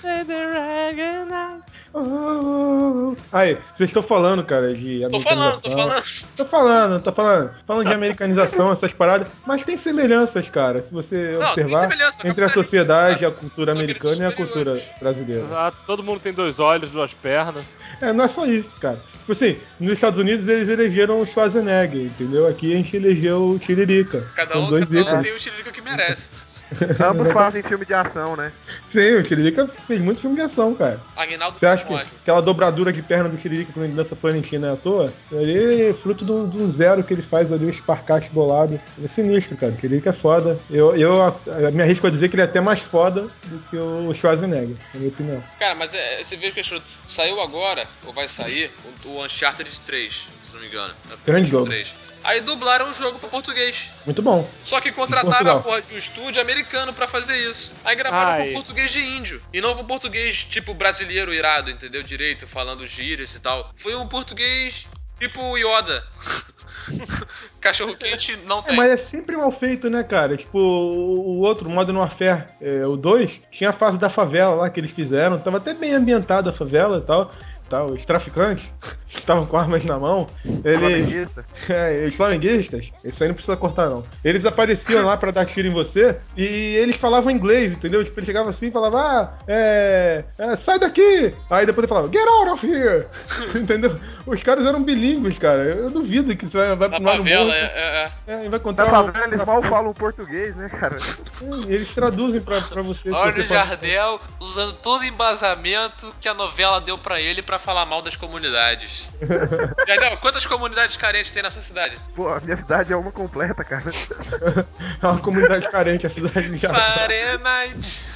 Aí, vocês estão falando, cara, de americanização. Tô falando. Falando de americanização, essas paradas. Mas tem semelhanças, cara, se você observar, entre a sociedade, a cultura americana e a cultura brasileira. Exato, todo mundo tem 2 olhos, 2 pernas. Não é só isso, cara. Tipo assim, nos Estados Unidos eles elegeram o Schwarzenegger, entendeu? Aqui a gente elegeu o Tiririca. Cada um tem o Tiririca que merece. Ambos fazem filme de ação, né? Sim, o Tiririca fez muito filme de ação, cara. Aguinaldo. Você acha que aquela dobradura de perna do Tiririca quando ele dança planetina é à toa? Ele é fruto de um zero que ele faz ali, um esparcate bolado. Ele é sinistro, cara. O Tiririca é foda. Eu me arrisco a dizer que ele é até mais foda do que o Schwarzenegger, na minha opinião. Cara, mas você vê que saiu agora, ou vai sair, o Uncharted 3, se não me engano. Grande jogo. 3. Aí dublaram o jogo pra português. Muito bom. Só que contrataram a porra de um estúdio americano pra fazer isso. Aí gravaram pro português de índio. E não pro português tipo brasileiro irado, entendeu? Direito, falando gírias e tal. Foi um português tipo Yoda. Cachorro quente não tem. Mas é sempre mal feito, né, cara? Tipo, o outro, Modern Warfare, o 2, tinha a fase da favela lá que eles fizeram. Tava até bem ambientada a favela e tal. Os traficantes estavam com armas na mão. Os flamenguistas, isso aí não precisa cortar, não. Eles apareciam lá pra dar tiro em você e eles falavam inglês, entendeu? Tipo, eles chegavam assim e falavam, sai daqui! Aí depois ele falava, get out of here! Entendeu? Os caras eram bilíngues, cara. Eu duvido que você vai na favela, vai contar. Na favela eles mal falam português, né, cara? Eles traduzem pra você. Olha o Jardel usando todo o embasamento que a novela deu pra ele pra falar mal das comunidades. Jardel, quantas comunidades carentes tem na sua cidade? Pô, a minha cidade é uma completa, cara. É uma comunidade carente, a cidade de Jardel. Fahrenheit.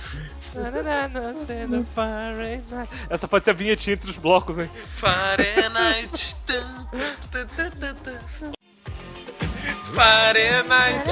Essa pode ser a vinhetinha entre os blocos, hein? Fahrenheit. Fahrenheit.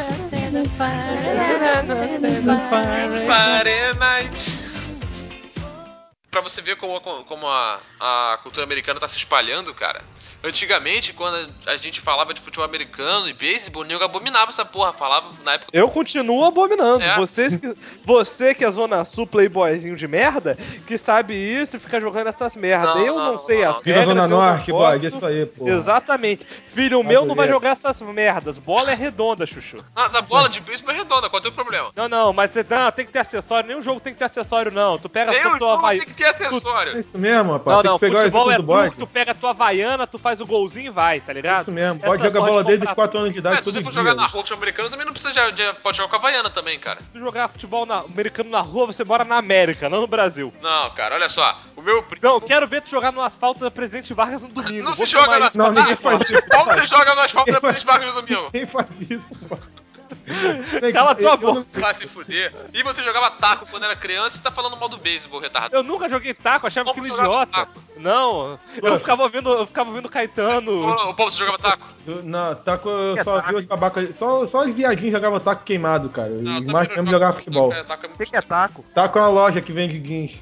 Fahrenheit. Pra você ver como a cultura americana tá se espalhando, cara. Antigamente, quando a gente falava de futebol americano e beisebol, o nego abominava essa porra. Falava na época. Eu continuo abominando. É. Você que é Zona Sul, playboyzinho de merda, que sabe isso e fica jogando essas merdas. Eu não sei as Fica regras. Zona eu não Norte, boy, gosto. isso aí, pô. Exatamente. Filho meu não vai jogar essas merdas. Bola é redonda, chuchu. Mas a bola de beisebol é redonda, qual é o teu problema? Não, mas tem que ter acessório. Nenhum jogo tem que ter acessório, não. Tu pega Nem a o tua jogo tem que ter acessório. É isso mesmo, rapaz. Tem que pegar esse futebol é do bode. truque, tu pega a tua havaiana, tu faz o golzinho e vai, tá ligado? Isso mesmo. Pode jogar bola desde os 4 anos de idade. Se você for jogar na rua futebol americano, também não precisa pode jogar com a havaiana também, cara. Se jogar futebol americano na rua, você mora na América, não no Brasil. Não, cara, olha só. O meu primo... Não, quero ver tu jogar no asfalto da Presidente Vargas no domingo. Não se joga no asfalto. Não, ninguém faz isso. Qual você joga no asfalto da Presidente Vargas no domingo? Quem faz isso, pô? Cala tua boca. Vai se fuder. E você jogava taco quando era criança e você tá falando mal do beisebol, retardado. Eu nunca joguei taco, achava Como aquilo você jogava idiota. taco? Não, eu ficava ouvindo Caetano. Ô, Paulo, você jogava taco? Não, taco eu só vi os babacas. Só os viadinhos jogavam taco queimado, cara. Não, Os mais mesmo jogavam futebol. Taco é O que é taco? Taco é uma loja que vende jeans.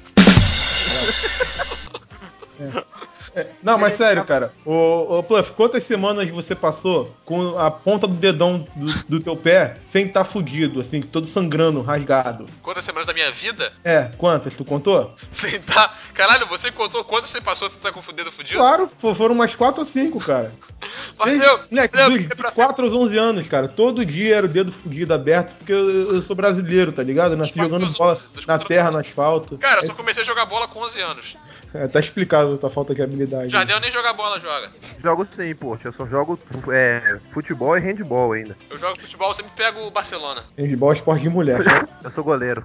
Não, mas sério, cara. Ô Pluff, quantas semanas você passou com a ponta do dedão do teu pé sem estar fudido, assim, todo sangrando, rasgado? Quantas semanas da minha vida? É, quantas? Tu contou? Sem tá... Caralho, você contou quantas você passou sem tá com o dedo fudido? Claro, foram umas 4 ou 5, cara. Moleque, dos 4 aos 11 anos, cara. Todo dia era o dedo fudido aberto, porque eu sou brasileiro, tá ligado? Eu nasci jogando bola na terra, no asfalto. Cara, eu só comecei a jogar bola com 11 anos. Tá explicado a tua falta de habilidade. Jardel nem jogar bola joga. Jogo sim, poxa. Eu só jogo futebol e handball ainda. Eu jogo futebol, eu sempre pego o Barcelona. Handball é esporte de mulher, né? Eu sou goleiro.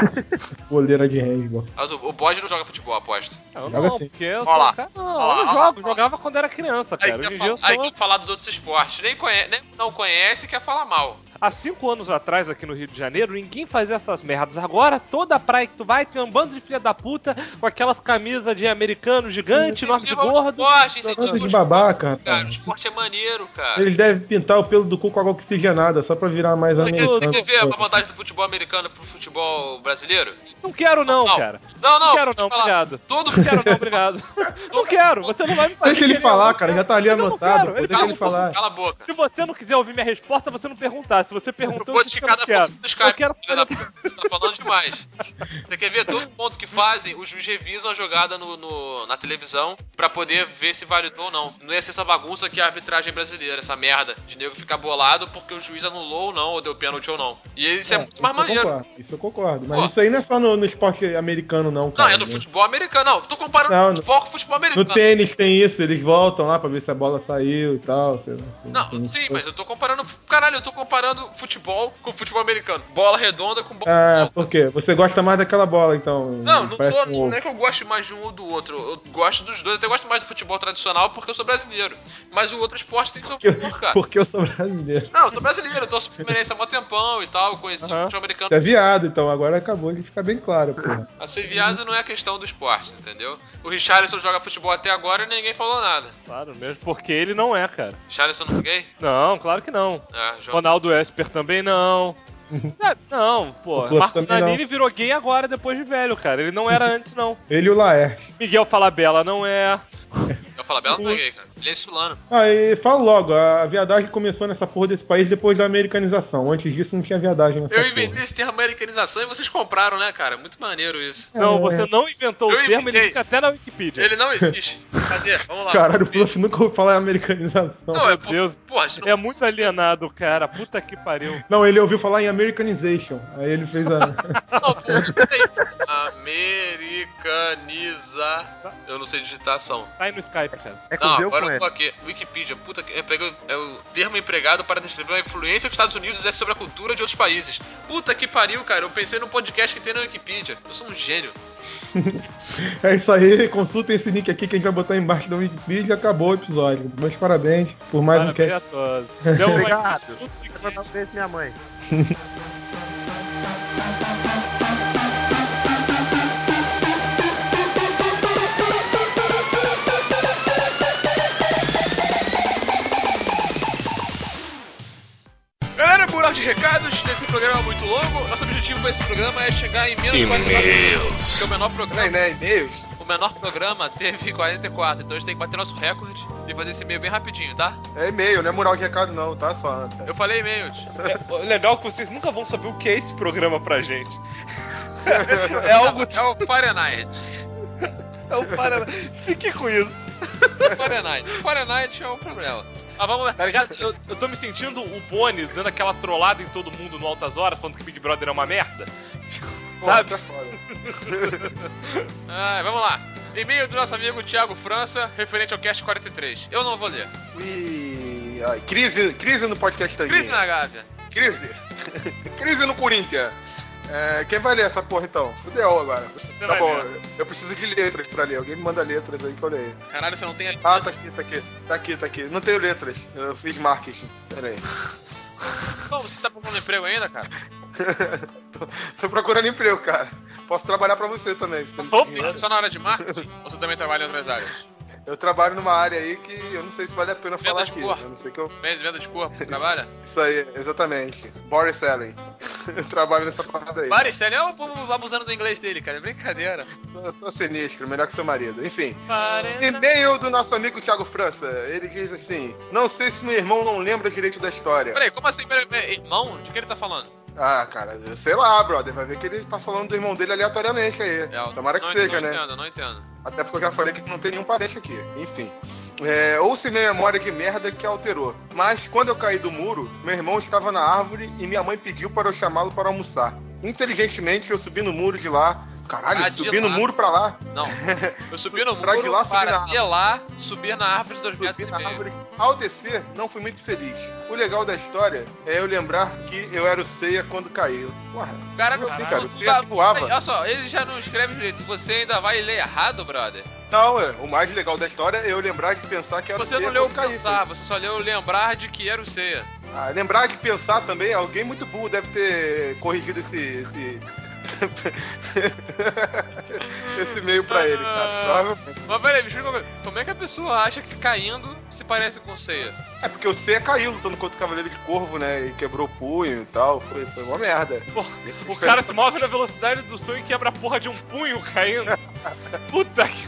Goleira de handball. Mas o bode não joga futebol, aposto. Eu Joga não, sim. porque eu Olha lá. sou cara... Não, Olha lá, eu não olha lá. jogo. Jogava quando era criança, cara. Hoje em dia eu Aí sou... quer falar dos outros esportes. Nem não conhece e quer falar mal. Há 5 anos atrás, aqui no Rio de Janeiro, ninguém fazia essas merdas. Agora, toda praia que tu vai, tem um bando de filha da puta com aquelas camisas de americano gigante, nome de gordo. Bando de babaca, Cara, o rapaz. esporte é maneiro, cara. Eles devem pintar o pelo do cu com água oxigenada, só pra virar mais americano. Tem que ver a vantagem do futebol americano pro futebol brasileiro? Não quero não, cara. Não quero não, obrigado. Todo Não quero não, obrigado. Não quero, você não vai me fazer. Deixa ele querer, falar, não. cara, já tá ali Mas eu não anotado, quero, pô, ele deixa fala ele falar. Cala a boca. Se você não quiser ouvir minha resposta, você não perguntar. Se você perguntou, Eu vou eu te disse que ficar eu não na quero. foto do Skype, Eu quero filha da puta. Você tá falando demais. Você quer ver todo ponto que fazem, os juízes revisam a jogada na televisão pra poder ver se validou ou não. Não ia ser essa bagunça que é a arbitragem brasileira, essa merda de nego ficar bolado porque o juiz anulou ou não, ou deu pênalti ou não. E isso é muito mais maneiro. Isso eu concordo. Mas Pô. isso aí não é só no esporte americano, não, Não, cara. é do futebol americano. Não, tô comparando Não, futebol com futebol No americano. tênis tem isso, eles voltam lá pra ver se a bola saiu e tal. Não, sim, mas eu tô comparando. Caralho, eu tô comparando futebol com futebol americano. Bola redonda com bola. Ah, por quê? Você gosta mais daquela bola, então? Não, Parece um não ovo. é que eu goste mais de um ou do outro. Eu gosto dos dois. Eu até gosto mais do futebol tradicional porque eu sou brasileiro. Mas o outro esporte tem seu valor, cara. Porque eu sou brasileiro. Não, eu sou brasileiro. Eu torço pro Fluminense há mó tempão e tal. Eu conheci o futebol americano. Você é viado, então agora acabou de ficar bem claro, porra. A ser viado não é questão do esporte, entendeu? O Richarlison joga futebol até agora e ninguém falou nada. Claro, mesmo porque ele não é, cara. Richarlison não é gay? Não, claro que não. É, joga. Ronaldo Esper também não. Sabe? Não, pô. O Plus Marco também Nanini virou gay agora, depois de velho, cara. Ele não era antes, não. Ele e o Laerte. Miguel Falabella não é. Eu falo, Bela não é gay, cara. Ele é insulano. Ah, e fala logo, a viadagem começou nessa porra desse país depois da americanização. Antes disso não tinha viadagem nessa Eu porra. inventei esse termo americanização e vocês compraram, né, cara? Muito maneiro isso. Não, você não inventou Eu o termo, inventei. ele fica até na Wikipedia. Ele não existe. Cadê? Vamos lá. Caralho, o Pluff nunca ouviu falar em americanização. Não, Meu Deus. Porra, isso não É muito alienado, cara. Puta que pariu. Não, ele ouviu falar em Americanization. Aí ele fez a... Não, pô, peraí. Americaniza. Eu não sei digitação. Tá aí no Skype, cara. É com Não, Z ou agora com eu tô L? aqui. Wikipedia, puta que. É o termo empregado para descrever a influência que os Estados Unidos exerce sobre a cultura de outros países. Puta que pariu, cara. Eu pensei no podcast que tem na Wikipedia. Eu sou um gênio. É isso aí, consultem esse link aqui que a gente vai botar embaixo da Wikipedia e acabou o episódio. Meus parabéns por mais um cast. Obrigado. Vou mandar um beijo pra minha mãe. pra esse programa é chegar em menos de 44 minutos. Porque o menor programa. Né? E-mails? O menor programa teve 44, então a gente tem que bater nosso recorde e fazer esse e-mail bem rapidinho, tá? É e-mail, não é mural de recado não, tá? Só. Eu falei e-mails. Legal que vocês nunca vão saber o que é esse programa pra gente. É algo. É o Fahrenheit. É o Fahrenheit. Fique com isso. Fahrenheit é um problema. Ah, vamos lá. Tá ligado? Eu tô me sentindo o Boni dando aquela trollada em todo mundo no Altas Horas, falando que Big Brother é uma merda. Sabe? Tá foda. Vamos lá. E-mail do nosso amigo Thiago França, referente ao Cast 43. Eu não vou ler. Crise no podcast também. Crise na Gávea. Crise no Corinthians. Quem vai ler essa porra então? Fudeu agora. Tá bom, eu preciso de letras pra ler. Alguém me manda letras aí que eu leio. Caralho, você não tem... Tá aqui. Não tenho letras. Eu fiz marketing. Pera aí. Como, você tá procurando emprego ainda, cara? Tô procurando emprego, cara. Posso trabalhar pra você também. Só na área de marketing? Ou você também trabalha em outras áreas? Eu trabalho numa área aí que eu não sei se vale a pena falar aqui. Cor. Eu não sei que eu... Venda de corpo, você trabalha? Isso aí, exatamente. Body selling. Eu trabalho nessa parada aí. Body selling é o povo abusando do inglês dele, cara. É brincadeira. Sou sinistro, melhor que seu marido. Enfim. E-mail do nosso amigo Thiago França. Ele diz assim: não sei se meu irmão não lembra direito da história. Peraí, como assim? Irmão? De que ele tá falando? Ah, cara, sei lá, brother. Vai ver que ele tá falando do irmão dele aleatoriamente aí. Tomara que seja, né? Não entendo. Até porque eu já falei que não tem nenhum parente aqui. Enfim. Ou se minha memória de merda que alterou. Mas quando eu caí do muro, meu irmão estava na árvore e minha mãe pediu para eu chamá-lo para almoçar. Inteligentemente, eu subi no muro de lá. Caralho, subi no muro pra lá? Não. Eu subi no muro de lá, para de lá subir na árvore de 2 metros e meio. Ao descer, não fui muito feliz. O legal da história é eu lembrar que eu era o Ceia quando caiu. Porra, cara, não assim, cara. O Ceia que voava. Olha só, ele já não escreve direito. Você ainda vai ler errado, brother? Não, o mais legal da história é eu lembrar de pensar que era o Ceia. Você não leu pensar, você só leu lembrar de que era o Ceia. Lembrar de pensar também, alguém muito burro deve ter corrigido esse e-mail pra ele, cara. Mas peraí, me explica uma coisa. Como é que a pessoa acha que caindo se parece com o Ceia? É porque o Ceia caiu lutando contra o Cavaleiro de Corvo, né? E quebrou o punho e tal. Foi uma merda. Porra, o cara se move na velocidade do som e quebra a porra de um punho caindo. Puta que...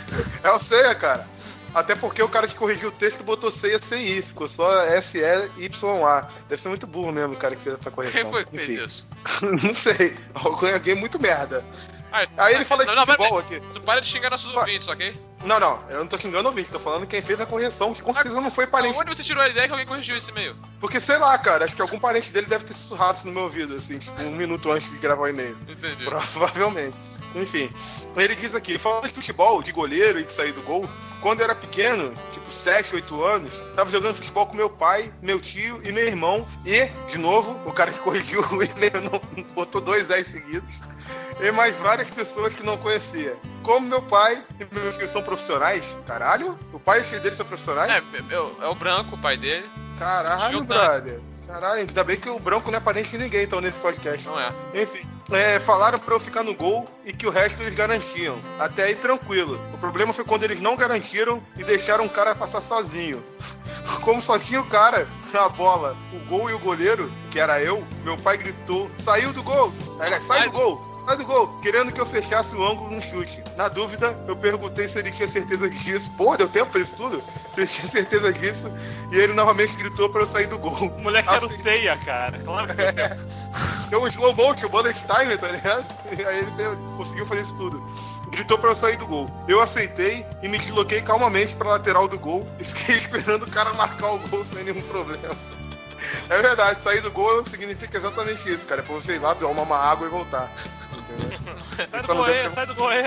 É o Ceia, cara. Até porque o cara que corrigiu o texto botou Ceia sem I, ficou só S-E-Y-A. Deve ser muito burro mesmo o cara que fez essa correção. Quem foi que fez isso? Não sei. Alguém muito merda. Aí ele fala de futebol aqui. Tu para de xingar nossos ouvintes, ok? Não, eu não tô xingando ouvinte, tô falando quem fez a correção, que com certeza não foi parente. Onde você tirou a ideia que alguém corrigiu esse e-mail? Porque, sei lá, cara, acho que algum parente dele deve ter sussurrado isso no meu ouvido, assim, tipo, 1 minuto antes de gravar o e-mail. Entendi. Provavelmente. Enfim, ele diz aqui, falando de futebol, de goleiro e de sair do gol, quando eu era pequeno, tipo 7, 8 anos, tava jogando futebol com meu pai, meu tio e meu irmão, e, de novo, o cara que corrigiu o e-mail não botou 2 10 seguidos, e mais várias pessoas que não conhecia. Como meu pai e meu tio são profissionais, caralho, o pai e o tio dele são profissionais? É o Branco, o pai dele. Caralho, brother. Caralho, ainda bem que o Branco não é parente de ninguém, então, nesse podcast. Não é. Enfim, falaram pra eu ficar no gol e que o resto eles garantiam. Até aí, tranquilo. O problema foi quando eles não garantiram e deixaram o cara passar sozinho. Como só tinha o cara, a bola, o gol e o goleiro, que era eu, meu pai gritou, saiu do gol! Sai do gol! Sai do gol, querendo que eu fechasse o ângulo no chute. Na dúvida, eu perguntei se ele tinha certeza disso. Porra, deu tempo pra isso tudo? Se ele tinha certeza disso. E ele novamente gritou pra eu sair do gol. O moleque era o Ceia, cara. Claro que Deu um slow motion, o Bullet Timer, tá ligado? E aí ele conseguiu fazer isso tudo. Gritou pra eu sair do gol. Eu aceitei e me desloquei calmamente pra lateral do gol e fiquei esperando o cara marcar o gol sem nenhum problema. É verdade, sair do gol significa exatamente isso, cara. É pra você ir lá, tomar uma água e voltar. Sai do gol aí.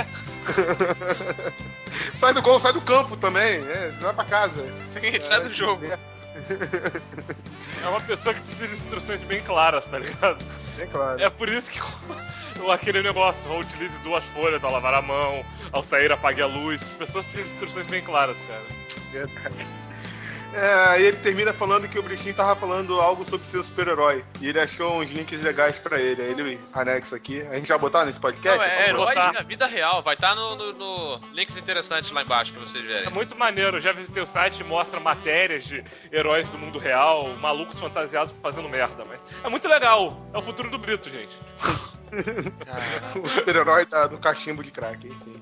Sai do gol, sai do campo também. Você vai pra casa. Sim, sai do jogo. É uma pessoa que precisa de instruções bem claras, tá ligado? Bem claro. É por isso que aquele negócio, utilize 2 folhas ao lavar a mão, ao sair apague a luz. As pessoas precisam de instruções bem claras, cara. Verdade. Aí ele termina falando que o Brichinho tava falando algo sobre ser super-herói. E ele achou uns links legais pra ele. Aí ele anexa aqui. A gente já botar nesse podcast? Não, heróis na vida real. Vai estar no links interessantes lá embaixo que vocês verem. É muito maneiro. Eu já visitei o site e mostra matérias de heróis do mundo real, malucos fantasiados fazendo merda. Mas é muito legal. É o futuro do Brito, gente. O super-herói do cachimbo de crack, enfim.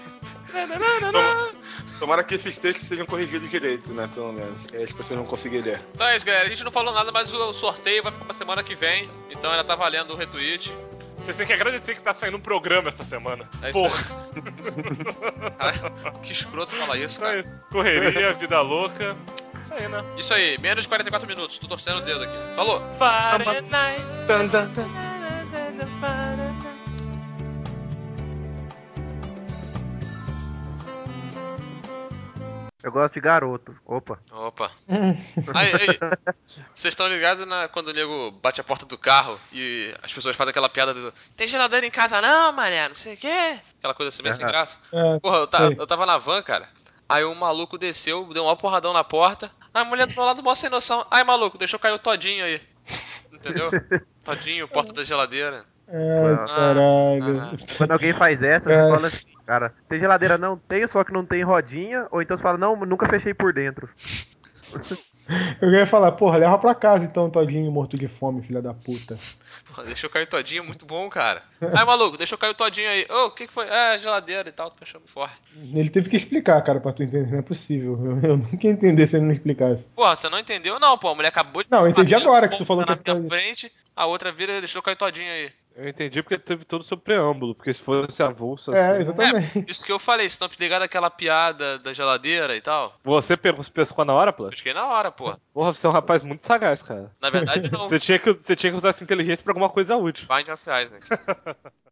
Tomara que esses textos sejam corrigidos direito, né? Pelo menos. Que as pessoas não conseguem ler. Então é isso, galera. A gente não falou nada, mas o sorteio vai ficar pra semana que vem. Então ainda tá valendo o retweet. Vocês têm que agradecer que tá saindo um programa essa semana. É isso Porra. aí. Cara, que escroto falar isso, cara. Correria, vida louca. Isso aí, né? Isso aí, menos de 44 minutos. Tô torcendo o dedo aqui. Falou! Eu gosto de garoto. Opa. Aí, vocês estão ligados quando o nego bate a porta do carro e as pessoas fazem aquela piada do tem geladeira em casa não, mané, não sei o quê. Aquela coisa assim meio sem graça. Porra, eu tava na van, cara. Aí um maluco desceu, deu um porradão na porta. A mulher do meu lado, mó sem noção. Ai, maluco, deixou cair o todinho aí. Entendeu? Todinho, porta da geladeira. Caralho. Quando alguém faz essa, você fala assim, cara, tem geladeira? Não tenho, só que não tem rodinha. Ou então você fala, não, nunca fechei por dentro. Eu ia falar, porra, leva pra casa então, todinho morto de fome, filha da puta. Deixou cair o todinho, muito bom, cara. Ai, maluco, deixou cair o todinho aí. Ô, o que foi? Geladeira e tal, tu fechou forte. Ele teve que explicar, cara, pra tu entender. Não é possível. Eu nunca ia entender se ele não explicasse. Porra, você não entendeu? Não, pô, a mulher acabou de... Não, eu entendi agora que tu falou que... na minha frente, a outra vira e deixou cair o todinho aí. Eu entendi porque teve todo o seu preâmbulo, porque se fosse avulso assim... exatamente. Isso que eu falei, vocês estão ligados àquela piada da geladeira e tal? Você pescou na hora, Plat? Pesquei na hora, porra. Porra, você é um rapaz muito sagaz, cara. Na verdade, não. Você tinha que usar essa inteligência pra alguma coisa útil. Bind of Isaac.